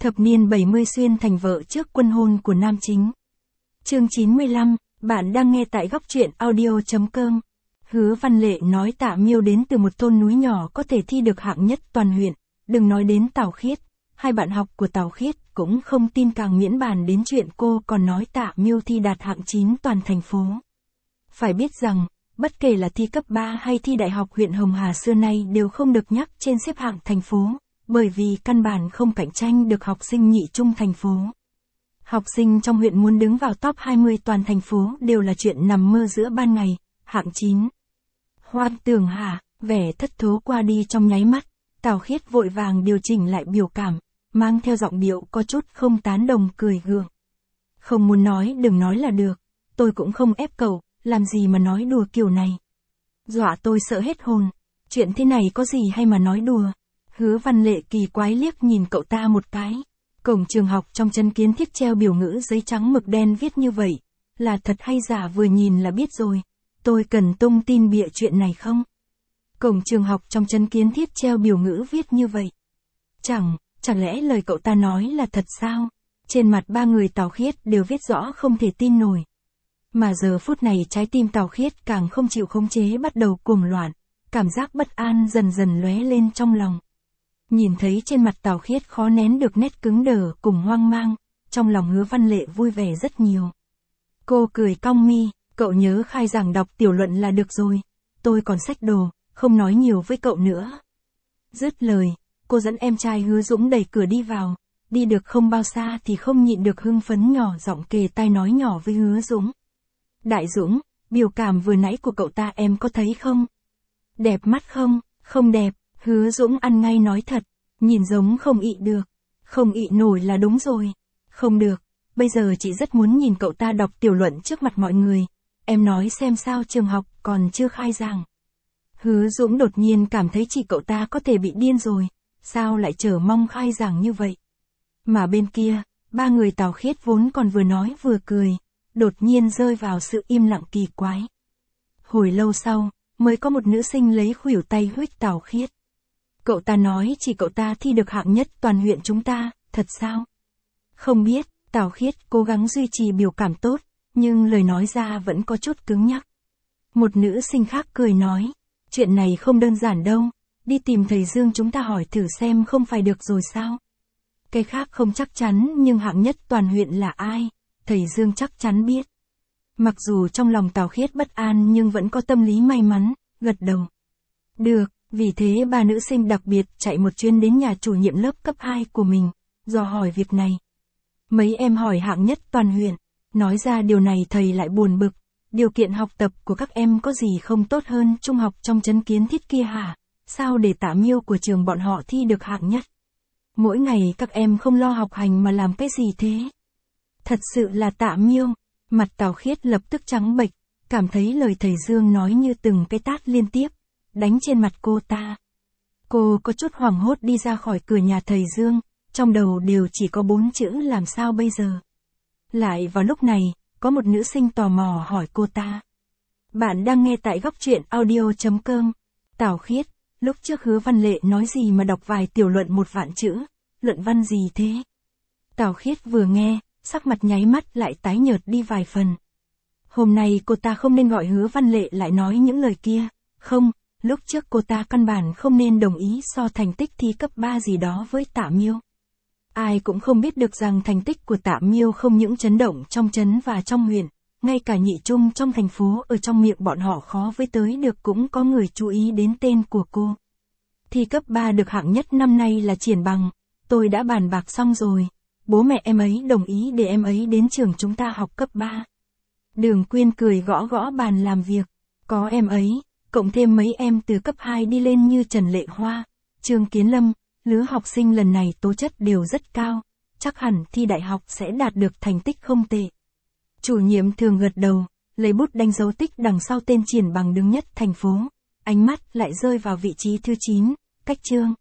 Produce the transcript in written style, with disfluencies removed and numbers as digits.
Thập niên 70 xuyên thành vợ trước quân hôn của nam chính. Chương 95, bạn đang nghe tại góc truyện audio.com. Hứa Văn Lệ nói Tạ Miêu đến từ một thôn núi nhỏ có thể thi được hạng nhất toàn huyện, đừng nói đến Tào Khiết, hai bạn học của Tào Khiết cũng không tin, càng miễn bàn đến chuyện cô còn nói Tạ Miêu thi đạt hạng 9 toàn thành phố. Phải biết rằng, bất kể là thi cấp 3 hay thi đại học, huyện Hồng Hà xưa nay đều không được nhắc trên xếp hạng thành phố, bởi vì căn bản không cạnh tranh được học sinh nhị trung thành phố. Học sinh trong huyện muốn đứng vào top 20 toàn thành phố đều là chuyện nằm mơ giữa ban ngày. Hạng 9. Hoan Tường hả? Vẻ thất thố qua đi trong nháy mắt, Tào Khiết vội vàng điều chỉnh lại biểu cảm, mang theo giọng điệu có chút không tán đồng, cười gượng. Không muốn nói đừng nói là được, tôi cũng không ép cậu, làm gì mà nói đùa kiểu này. Dọa tôi sợ hết hồn, chuyện thế này có gì hay mà nói đùa. Hứa Văn Lệ kỳ quái liếc nhìn cậu ta một cái. Cổng trường học trong Trấn Kiến Thiết treo biểu ngữ giấy trắng mực đen viết như vậy, là thật hay giả vừa nhìn là biết rồi. Tôi cần tung tin bịa chuyện này không? Cổng trường học trong Trấn Kiến Thiết treo biểu ngữ viết như vậy. Chẳng lẽ lời cậu ta nói là thật sao? Trên mặt ba người Tào Khiết đều viết rõ không thể tin nổi. Mà giờ phút này trái tim Tào Khiết càng không chịu khống chế bắt đầu cuồng loạn, cảm giác bất an dần dần lóe lên trong lòng. Nhìn thấy trên mặt Tào Khiết khó nén được nét cứng đờ cùng hoang mang, trong lòng Hứa Văn Lệ vui vẻ rất nhiều. Cô cười cong mi, cậu nhớ khai giảng đọc tiểu luận là được rồi, tôi còn xách đồ, không nói nhiều với cậu nữa. Dứt lời, cô dẫn em trai Hứa Dũng đẩy cửa đi vào, đi được không bao xa thì không nhịn được hưng phấn nhỏ giọng kề tai nói nhỏ với Hứa Dũng. Đại Dũng, biểu cảm vừa nãy của cậu ta em có thấy không? Đẹp mắt không? Không đẹp. Hứa Dũng ăn ngay nói thật, nhìn giống không ị được. Không ị nổi là đúng rồi. Không được, bây giờ chị rất muốn nhìn cậu ta đọc tiểu luận trước mặt mọi người. Em nói xem sao, trường học còn chưa khai giảng. Hứa Dũng đột nhiên cảm thấy chị cậu ta có thể bị điên rồi, sao lại chờ mong khai giảng như vậy. Mà bên kia, ba người Tào Khiết vốn còn vừa nói vừa cười, đột nhiên rơi vào sự im lặng kỳ quái. Hồi lâu sau, mới có một nữ sinh lấy khuỷu tay huých Tào Khiết. Cậu ta nói chỉ cậu ta thi được hạng nhất toàn huyện chúng ta, thật sao? Không biết, Tào Khiết cố gắng duy trì biểu cảm tốt, nhưng lời nói ra vẫn có chút cứng nhắc. Một nữ sinh khác cười nói, chuyện này không đơn giản đâu, đi tìm thầy Dương chúng ta hỏi thử xem không phải được rồi sao? Cái khác không chắc chắn, nhưng hạng nhất toàn huyện là ai, thầy Dương chắc chắn biết. Mặc dù trong lòng Tào Khiết bất an nhưng vẫn có tâm lý may mắn, gật đầu. Được, vì thế ba nữ sinh đặc biệt chạy một chuyến đến nhà chủ nhiệm lớp cấp 2 của mình, dò hỏi việc này. Mấy em hỏi hạng nhất toàn huyện, nói ra điều này thầy lại buồn bực, điều kiện học tập của các em có gì không tốt hơn trung học trong Trấn Kiến Thiết kia hả? Sao để Tạ Miêu của trường bọn họ thi được hạng nhất? Mỗi ngày các em không lo học hành mà làm cái gì thế? Thật sự là Tạ Miêu. Mặt Tào Khiết lập tức trắng bệch, cảm thấy lời thầy Dương nói như từng cái tát liên tiếp, đánh trên mặt cô ta. Cô có chút hoảng hốt đi ra khỏi cửa nhà thầy Dương, trong đầu đều chỉ có 4 chữ làm sao bây giờ. Lại vào lúc này, có một nữ sinh tò mò hỏi cô ta. Bạn đang nghe tại góc truyện audio.com. Tào Khiết, lúc trước Hứa Văn Lệ nói gì mà đọc vài tiểu luận 1 vạn chữ, luận văn gì thế? Tào Khiết vừa nghe, sắc mặt nháy mắt lại tái nhợt đi vài phần. Hôm nay cô ta không nên gọi Hứa Văn Lệ lại nói những lời kia, không, lúc trước cô ta căn bản không nên đồng ý so thành tích thi cấp 3 gì đó với Tạ Miêu. Ai cũng không biết được rằng thành tích của Tạ Miêu không những chấn động trong trấn và trong huyện, ngay cả nhị trung trong thành phố ở trong miệng bọn họ khó với tới được cũng có người chú ý đến tên của cô. Thi cấp 3 được hạng nhất năm nay là triển bằng, tôi đã bàn bạc xong rồi. Bố mẹ em ấy đồng ý để em ấy đến trường chúng ta học cấp 3. Đường Quyên cười gõ gõ bàn làm việc. Có em ấy, cộng thêm mấy em từ cấp 2 đi lên như Trần Lệ Hoa, Trương Kiến Lâm, lứa học sinh lần này tố chất đều rất cao, chắc hẳn thi đại học sẽ đạt được thành tích không tệ. Chủ nhiệm thường gật đầu, lấy bút đánh dấu tích đằng sau tên triển bằng đứng nhất thành phố, ánh mắt lại rơi vào vị trí thứ 9, cách Trương